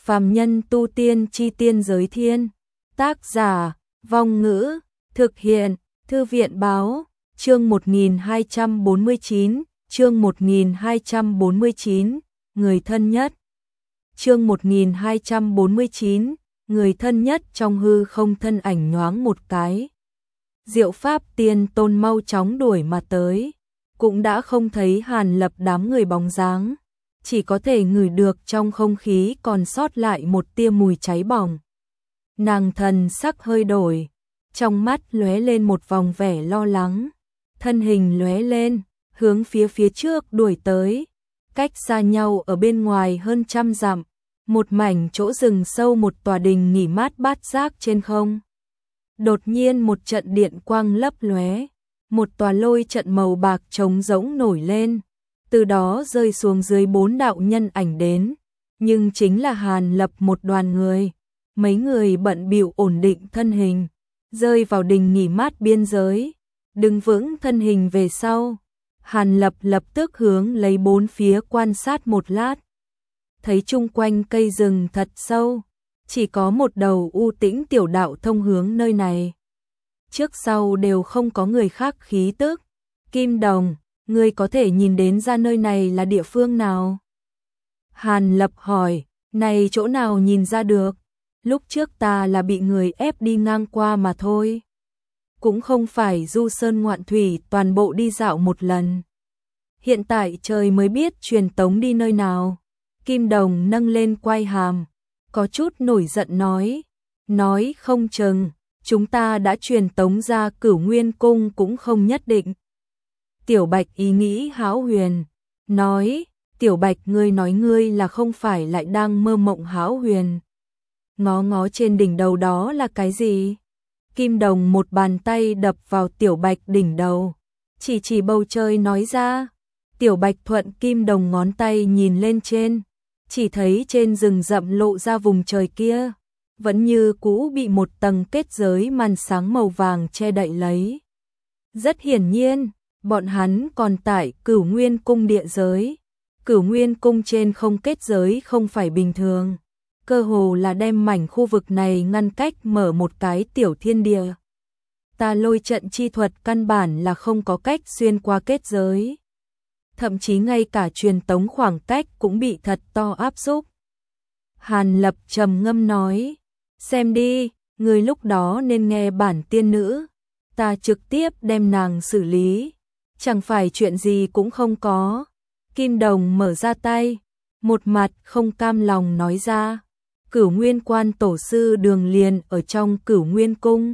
Phàm nhân tu tiên chi tiên giới thiên. Tác giả, Vong Ngữ, thực hiện, Thư viện Báo, chương 1249, chương 1249, người thân nhất. Chương 1249, người thân nhất trong hư không thân ảnh nhoáng một cái. Diệu Pháp Tiên Tôn mau chóng đuổi mà tới, cũng đã không thấy Hàn Lập đám người bóng dáng, chỉ có thể ngửi được trong không khí còn sót lại một tia mùi cháy bỏng. Nàng thần sắc hơi đổi, trong mắt lóe lên một vòng vẻ lo lắng, thân hình lóe lên, hướng phía trước đuổi tới, cách xa nhau ở bên ngoài hơn 100 dặm, một mảnh chỗ rừng sâu, một tòa đình nghỉ mát bát giác trên không. Đột nhiên một trận điện quang lấp lóe, một tòa lôi trận màu bạc trống rỗng nổi lên, từ đó rơi xuống dưới 4 đạo nhân ảnh đến, nhưng chính là Hàn Lập một đoàn người. Mấy người bận bịu ổn định thân hình, rơi vào đình nghỉ mát biên giới, đứng vững thân hình về sau. Hàn Lập lập tức hướng lấy bốn phía quan sát một lát, thấy chung quanh cây rừng thật sâu, chỉ có một đầu u tĩnh tiểu đạo thông hướng nơi này. Trước sau đều không có người khác khí tức. Kim Đồng, ngươi có thể nhìn đến ra nơi này là địa phương nào? Hàn Lập hỏi, này chỗ nào nhìn ra được? Lúc trước ta là bị người ép đi ngang qua mà thôi. Cũng không phải du sơn ngoạn thủy toàn bộ đi dạo một lần. Hiện tại trời mới biết truyền tống đi nơi nào. Kim Đồng nâng lên quai hàm, có chút nổi giận nói không chừng, chúng ta đã truyền tống ra Cửu Nguyên Cung cũng không nhất định. Tiểu Bạch ý nghĩ hão huyền, nói, Tiểu Bạch ngươi nói ngươi là không phải lại đang mơ mộng hão huyền. Ngó ngó trên đỉnh đầu đó là cái gì? Kim Đồng một bàn tay đập vào Tiểu Bạch đỉnh đầu, chỉ bầu trời nói ra. Tiểu Bạch thuận Kim Đồng ngón tay nhìn lên trên, chỉ thấy trên rừng rậm lộ ra vùng trời kia, vẫn như cũ bị một tầng kết giới màn sáng màu vàng che đậy lấy. Rất hiển nhiên, bọn hắn còn tại Cửu Nguyên Cung địa giới. Cửu Nguyên Cung trên không kết giới không phải bình thường, cơ hồ là đem mảnh khu vực này ngăn cách mở một cái tiểu thiên địa. Ta lôi trận chi thuật căn bản là không có cách xuyên qua kết giới. Thậm chí ngay cả truyền tống khoảng cách cũng bị thật to áp xúc. Hàn Lập trầm ngâm nói, xem đi, người lúc đó nên nghe bản tiên nữ, ta trực tiếp đem nàng xử lý, chẳng phải chuyện gì cũng không có. Kim Đồng mở ra tay, một mặt không cam lòng nói ra, Cửu Nguyên Quan tổ sư Đường liền ở trong Cửu Nguyên Cung.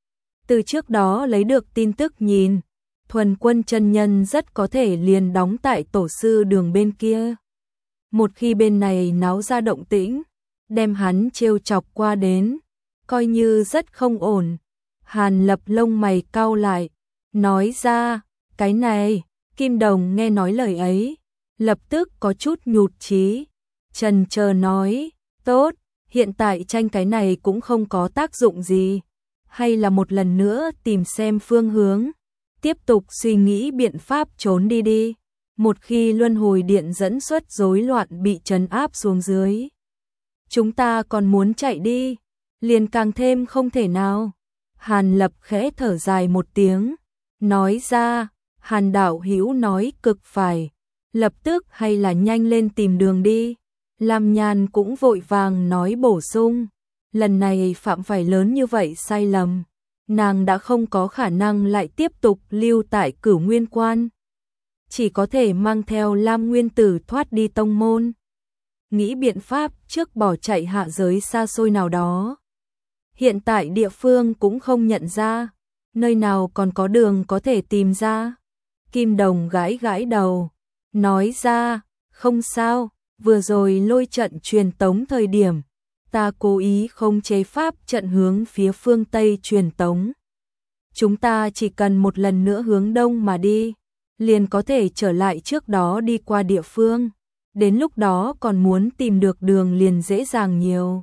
Từ trước đó lấy được tin tức nhìn, Thuần Quân chân nhân rất có thể liền đóng tại tổ sư Đường bên kia. Một khi bên này náo ra động tĩnh, đem hắn trêu chọc qua đến, coi như rất không ổn. Hàn Lập lông mày cau lại, nói ra, cái này. Kim Đồng nghe nói lời ấy, lập tức có chút nhụt chí, chần chờ nói, tốt, hiện tại tranh cái này cũng không có tác dụng gì, hay là một lần nữa tìm xem phương hướng, tiếp tục suy nghĩ biện pháp trốn đi. Một khi luân hồi điện dẫn xuất rối loạn bị trấn áp xuống dưới, chúng ta còn muốn chạy đi, liền càng thêm không thể nào. Hàn Lập khẽ thở dài một tiếng, nói ra, Hàn đạo hữu nói cực phải, lập tức hay là nhanh lên tìm đường đi. Lam Nhan cũng vội vàng nói bổ sung, lần này phạm phải lớn như vậy sai lầm, nàng đã không có khả năng lại tiếp tục lưu tại Cửu Nguyên Quan, chỉ có thể mang theo Lam Nguyên Tử thoát đi tông môn, nghĩ biện pháp trước bỏ chạy hạ giới xa xôi nào đó. Hiện tại địa phương cũng không nhận ra, nơi nào còn có đường có thể tìm ra. Kim Đồng gãi đầu, nói ra, không sao, vừa rồi lôi trận truyền tống thời điểm, ta cố ý không chế pháp trận hướng phía phương Tây truyền tống. Chúng ta chỉ cần một lần nữa hướng đông mà đi, liền có thể trở lại trước đó đi qua địa phương, đến lúc đó còn muốn tìm được đường liền dễ dàng nhiều.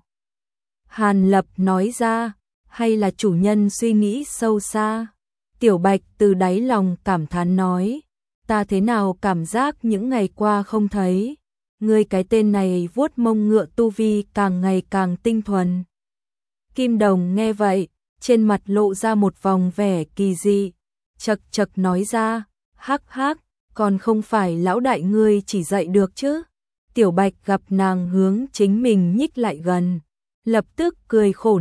Hàn Lập nói ra, hay là chủ nhân suy nghĩ sâu xa. Tiểu Bạch từ đáy lòng cảm thán nói, ta thế nào cảm giác những ngày qua không thấy Ngươi cái tên này vuốt mông ngựa tu vi càng ngày càng tinh thuần. Kim Đồng nghe vậy, trên mặt lộ ra một vòng vẻ kỳ dị, chậc chậc nói ra, hắc hắc, còn không phải lão đại ngươi chỉ dạy được chứ. Tiểu Bạch gặp nàng hướng chính mình nhích lại gần, lập tức cười khổ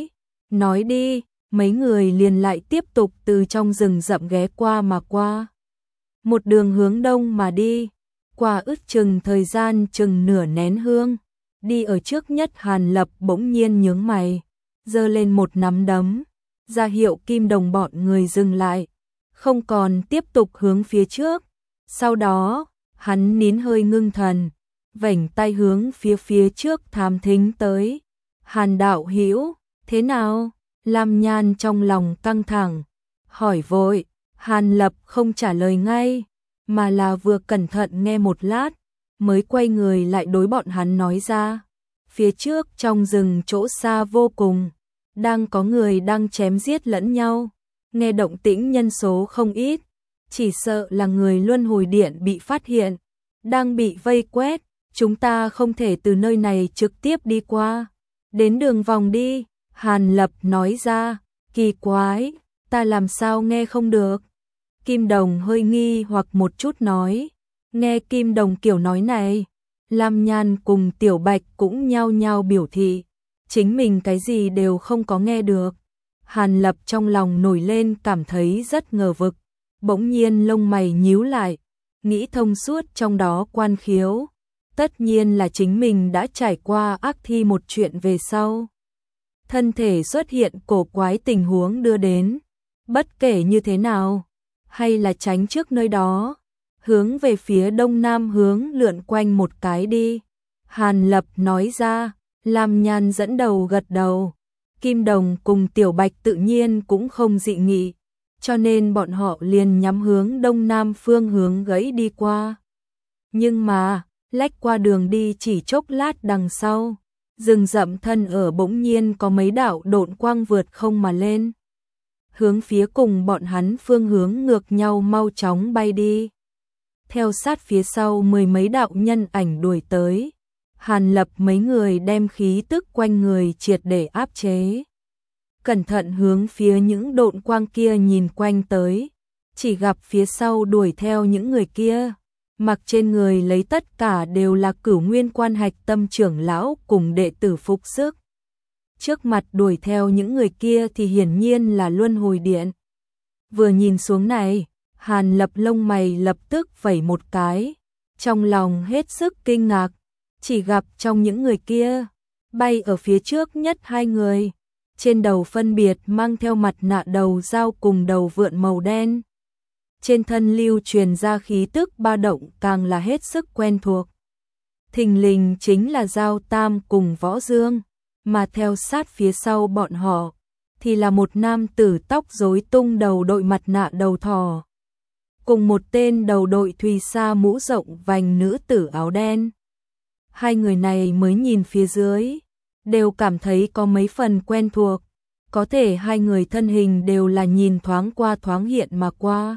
nói đi, mấy người liền lại tiếp tục từ trong rừng rậm ghé qua mà qua. Một đường hướng đông mà đi, qua ước chừng thời gian chừng nửa nén hương, đi ở trước nhất Hàn Lập bỗng nhiên nhướng mày, giơ lên một nắm đấm, ra hiệu Kim Đồng bọn người dừng lại, không còn tiếp tục hướng phía trước. Sau đó, hắn nín hơi ngưng thần, vểnh tay hướng phía trước thám thính tới. Hàn đạo hữu, thế nào? Lam Nhan trong lòng căng thẳng, hỏi vội. Hàn Lập không trả lời ngay, mà là vừa cẩn thận nghe một lát, mới quay người lại đối bọn hắn nói ra. Phía trước trong rừng chỗ xa vô cùng, đang có người đang chém giết lẫn nhau, nghe động tĩnh nhân số không ít, chỉ sợ là người luân hồi điện bị phát hiện, đang bị vây quét, chúng ta không thể từ nơi này trực tiếp đi qua, đến đường vòng đi. Hàn Lập nói ra, kỳ quái, ta làm sao nghe không được. Kim Đồng hơi nghi hoặc một chút nói, nghe Kim Đồng kiểu nói này, Lam Nhan cùng Tiểu Bạch cũng nhao nhao biểu thị, chính mình cái gì đều không có nghe được. Hàn Lập trong lòng nổi lên cảm thấy rất ngờ vực, bỗng nhiên lông mày nhíu lại, nghĩ thông suốt trong đó quan khiếu, tất nhiên là chính mình đã trải qua ác thi một chuyện về sau. Thân thể xuất hiện cổ quái tình huống đưa đến, bất kể như thế nào, hay là tránh trước nơi đó, hướng về phía đông nam hướng lượn quanh một cái đi. Hàn Lập nói ra, Lam Nhan dẫn đầu gật đầu, Kim Đồng cùng Tiểu Bạch tự nhiên cũng không dị nghị, cho nên bọn họ liền nhắm hướng đông nam phương hướng gãy đi qua. Nhưng mà, lách qua đường đi chỉ chốc lát đằng sau, rừng rậm thân ở bỗng nhiên có mấy đạo độn quang vượt không mà lên, hướng phía cùng bọn hắn phương hướng ngược nhau mau chóng bay đi. Theo sát phía sau mười mấy đạo nhân ảnh đuổi tới, Hàn Lập mấy người đem khí tức quanh người triệt để áp chế. Cẩn thận hướng phía những độn quang kia nhìn quanh tới, chỉ gặp phía sau đuổi theo những người kia, mặc trên người lấy tất cả đều là Cửu Nguyên Quan Hạch Tâm trưởng lão cùng đệ tử phục sức. Trước mặt đuổi theo những người kia thì hiển nhiên là Luân Hồi Điện. Vừa nhìn xuống này, Hàn Lập lông mày lập tức vẩy một cái, trong lòng hết sức kinh ngạc, chỉ gặp trong những người kia, bay ở phía trước nhất hai người, trên đầu phân biệt mang theo mặt nạ đầu dao cùng đầu vượn màu đen. Trên thân lưu truyền ra khí tức ba động càng là hết sức quen thuộc. Thình lình chính là Giao Tam cùng Võ Dương, mà theo sát phía sau bọn họ thì là một nam tử tóc rối tung đầu đội mặt nạ đầu thỏ, cùng một tên đầu đội thùy sa mũ rộng vành nữ tử áo đen. Hai người này mới nhìn phía dưới, đều cảm thấy có mấy phần quen thuộc, có thể hai người thân hình đều là nhìn thoáng qua thoáng hiện mà qua.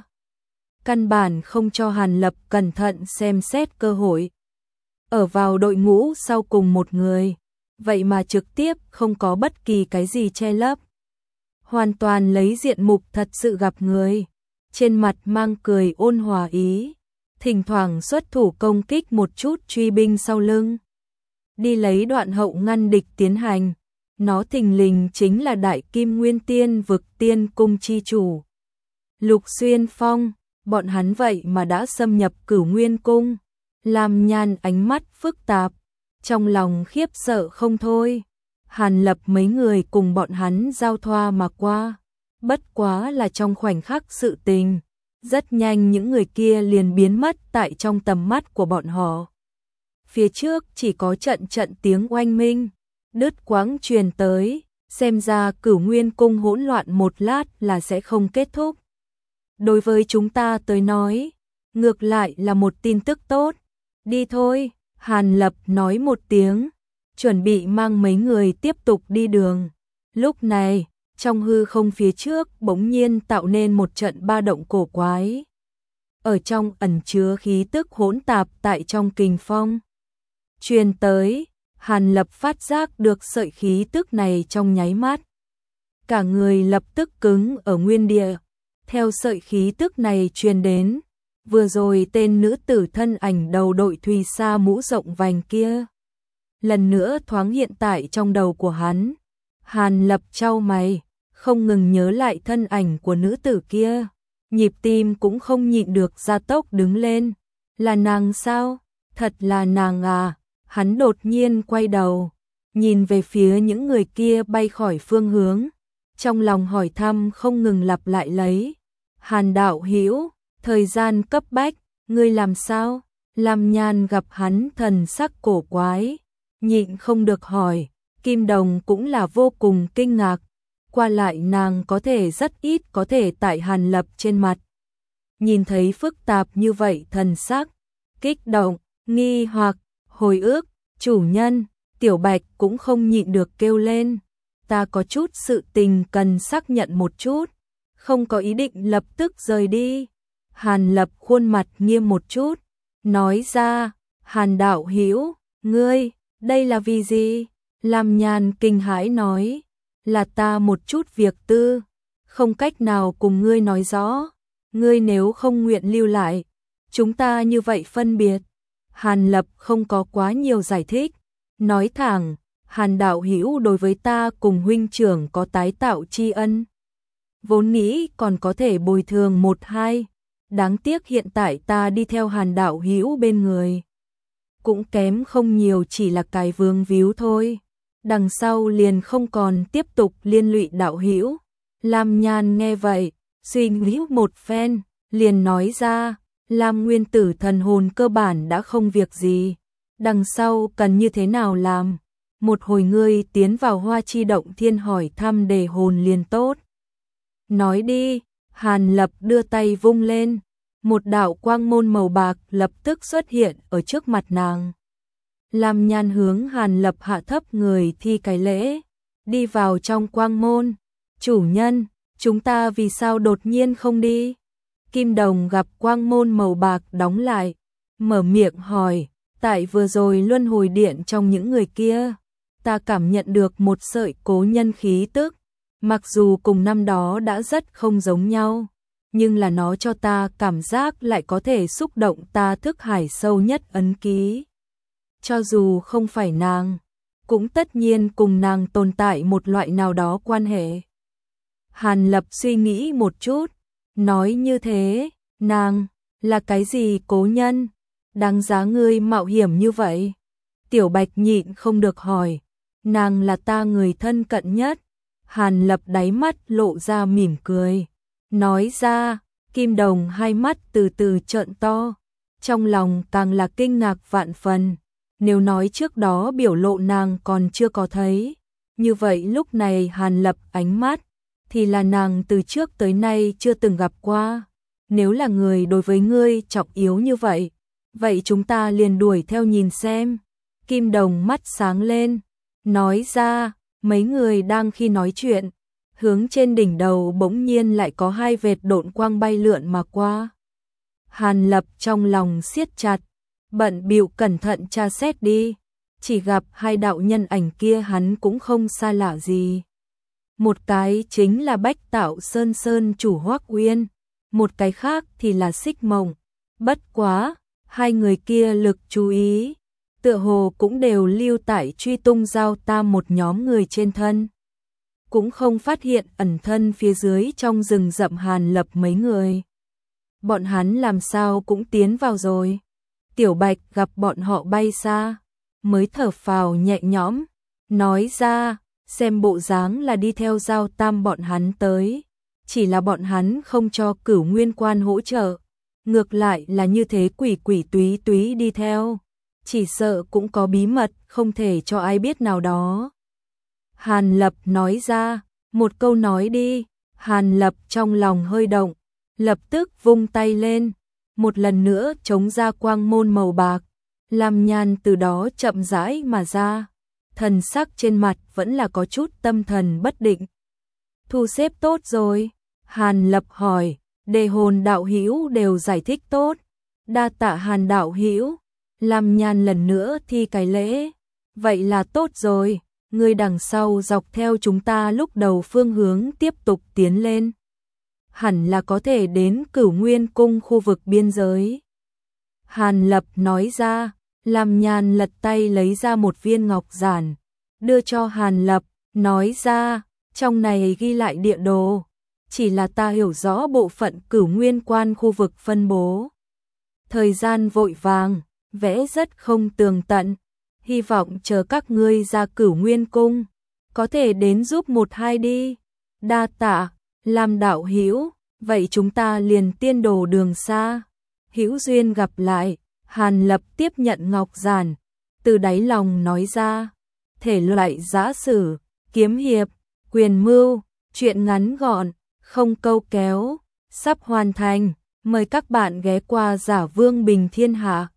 Căn bản không cho Hàn Lập cẩn thận xem xét cơ hội. Ở vào đội ngũ sau cùng một người, vậy mà trực tiếp không có bất kỳ cái gì che lấp. Hoàn toàn lấy diện mục thật sự gặp người, trên mặt mang cười ôn hòa ý, thỉnh thoảng xuất thủ công kích một chút truy binh sau lưng. Đi lấy đoạn hậu ngăn địch tiến hành, nó thình lình chính là Đại Kim Nguyên Tiên Vực Tiên Cung chi chủ Lục Xuyên Phong. Bọn hắn vậy mà đã xâm nhập Cửu Nguyên Cung. Lam Nhan ánh mắt phức tạp, trong lòng khiếp sợ không thôi. Hàn Lập mấy người cùng bọn hắn giao thoa mà qua, bất quá là trong khoảnh khắc sự tình, rất nhanh những người kia liền biến mất tại trong tầm mắt của bọn họ. Phía trước chỉ có trận trận tiếng oanh minh, đứt quãng truyền tới, xem ra Cửu Nguyên Cung hỗn loạn một lát là sẽ không kết thúc. Đối với chúng ta tới nói, ngược lại là một tin tức tốt. Đi thôi, Hàn Lập nói một tiếng, chuẩn bị mang mấy người tiếp tục đi đường. Lúc này, trong hư không phía trước bỗng nhiên tạo nên một trận ba động cổ quái. Ở trong ẩn chứa khí tức hỗn tạp tại trong kình phong, truyền tới. Hàn Lập phát giác được sợi khí tức này trong nháy mắt. Cả người lập tức cứng ở nguyên địa. Theo sợi khí tức này truyền đến, vừa rồi tên nữ tử thân ảnh đầu đội thùy sa mũ rộng vành kia lần nữa thoáng hiện tại trong đầu của hắn. Hàn Lập chau mày, không ngừng nhớ lại thân ảnh của nữ tử kia, nhịp tim cũng không nhịn được gia tốc đứng lên. Là nàng sao? Thật là nàng à? Hắn đột nhiên quay đầu, nhìn về phía những người kia bay khỏi phương hướng, trong lòng hỏi thăm không ngừng lặp lại lấy. Hàn đạo hữu, thời gian cấp bách, ngươi làm sao? Lam Nhan gặp hắn thần sắc cổ quái, nhịn không được hỏi. Kim Đồng cũng là vô cùng kinh ngạc, qua lại nàng có thể rất ít có thể tại Hàn Lập trên mặt nhìn thấy phức tạp như vậy thần sắc, kích động, nghi hoặc, hồi ức. Chủ nhân, Tiểu Bạch cũng không nhịn được kêu lên, ta có chút sự tình cần xác nhận một chút, không có ý định lập tức rời đi. Hàn Lập khuôn mặt nghiêm một chút, nói ra. Hàn đạo hữu, ngươi, đây là vì gì? Lam Nhan kinh hãi nói, là ta một chút việc tư, không cách nào cùng ngươi nói rõ, ngươi nếu không nguyện lưu lại, chúng ta như vậy phân biệt. Hàn Lập không có quá nhiều giải thích, nói thẳng, Hàn đạo hữu đối với ta cùng huynh trưởng có tái tạo tri ân, vốn nghĩ còn có thể bồi thường một hai, đáng tiếc hiện tại ta đi theo Hàn đạo hữu bên người, cũng kém không nhiều, chỉ là cái vương víu thôi, đằng sau liền không còn tiếp tục liên lụy đạo hữu. Lam Nhan nghe vậy, suy nghĩ một phen, liền nói ra, Lam nguyên tử thần hồn cơ bản đã không việc gì, đằng sau cần như thế nào làm, một hồi ngươi tiến vào Hoa Chi Động Thiên hỏi thăm đề hồn liền tốt. Nói đi. Hàn Lập đưa tay vung lên, một đạo quang môn màu bạc lập tức xuất hiện ở trước mặt nàng. Lam Nhan hướng Hàn Lập hạ thấp người thi cái lễ, đi vào trong quang môn. Chủ nhân, chúng ta vì sao đột nhiên không đi? Kim Đồng gặp quang môn màu bạc đóng lại, mở miệng hỏi, tại vừa rồi luân hồi điện trong những người kia, ta cảm nhận được một sợi cố nhân khí tức, mặc dù cùng năm đó đã rất không giống nhau, nhưng là nó cho ta cảm giác lại có thể xúc động ta thức hải sâu nhất ấn ký. Cho dù không phải nàng, cũng tất nhiên cùng nàng tồn tại một loại nào đó quan hệ. Hàn Lập suy nghĩ một chút, nói như thế, nàng, là cái gì cố nhân? Đáng giá ngươi mạo hiểm như vậy? Tiểu Bạch nhịn không được hỏi, nàng là ta người thân cận nhất. Hàn Lập đáy mắt lộ ra mỉm cười, nói ra. Kim Đồng hai mắt từ từ trợn to, trong lòng càng là kinh ngạc vạn phần. Nếu nói trước đó biểu lộ nàng còn chưa có thấy, như vậy lúc này Hàn Lập ánh mắt thì là nàng từ trước tới nay chưa từng gặp qua. Nếu là người đối với ngươi trọng yếu như vậy, vậy chúng ta liền đuổi theo nhìn xem. Kim Đồng mắt sáng lên, nói ra. Mấy người đang khi nói chuyện, hướng trên đỉnh đầu bỗng nhiên lại có hai vệt độn quang bay lượn mà qua. Hàn Lập trong lòng siết chặt, bận bịu cẩn thận tra xét đi, chỉ gặp hai đạo nhân ảnh kia hắn cũng không xa lạ gì. Một cái chính là Bách Tạo Sơn Sơn chủ Hoắc Uyên, một cái khác thì là Xích Mộng. Bất quá, hai người kia lực chú ý, tựa hồ cũng đều lưu tại truy tung Giao Tam một nhóm người trên thân. Cũng không phát hiện ẩn thân phía dưới trong rừng rậm Hàn Lập mấy người. Bọn hắn làm sao cũng tiến vào rồi. Tiểu Bạch gặp bọn họ bay xa, mới thở phào nhẹ nhõm, nói ra, xem bộ dáng là đi theo Giao Tam bọn hắn tới. Chỉ là bọn hắn không cho Cửu Nguyên Quan hỗ trợ, ngược lại là như thế quỷ quỷ túy túy đi theo. Chỉ sợ cũng có bí mật không thể cho ai biết nào đó. Hàn Lập nói ra, một câu nói đi. Hàn Lập trong lòng hơi động, lập tức vung tay lên, một lần nữa chống ra quang môn màu bạc. Lam Nhan từ đó chậm rãi mà ra, thần sắc trên mặt vẫn là có chút tâm thần bất định. Thu xếp tốt rồi? Hàn Lập hỏi. Đề hồn đạo hữu đều giải thích tốt, đa tạ Hàn đạo hữu. Lam Nhan lần nữa thi cái lễ. Vậy là tốt rồi, người đằng sau dọc theo chúng ta lúc đầu phương hướng tiếp tục tiến lên. Hẳn là có thể đến Cửu Nguyên Cung khu vực biên giới. Hàn Lập nói ra, Lam Nhan lật tay lấy ra một viên ngọc giản, đưa cho Hàn Lập, nói ra, trong này ghi lại địa đồ, chỉ là ta hiểu rõ bộ phận Cửu Nguyên Quan khu vực phân bố. Thời gian vội vàng, vẽ rất không tường tận, hy vọng chờ các ngươi ra Cửu Nguyên Cung, có thể đến giúp một hai đi. Đa tạ, Lam đạo hữu, vậy chúng ta liền tiên đồ đường xa. Hữu duyên gặp lại. Hàn Lập tiếp nhận ngọc giản, từ đáy lòng nói ra, thể loại giã sử, kiếm hiệp, quyền mưu, truyện ngắn gọn, không câu kéo, sắp hoàn thành, mời các bạn ghé qua Giả Vương Bình Thiên Hạ.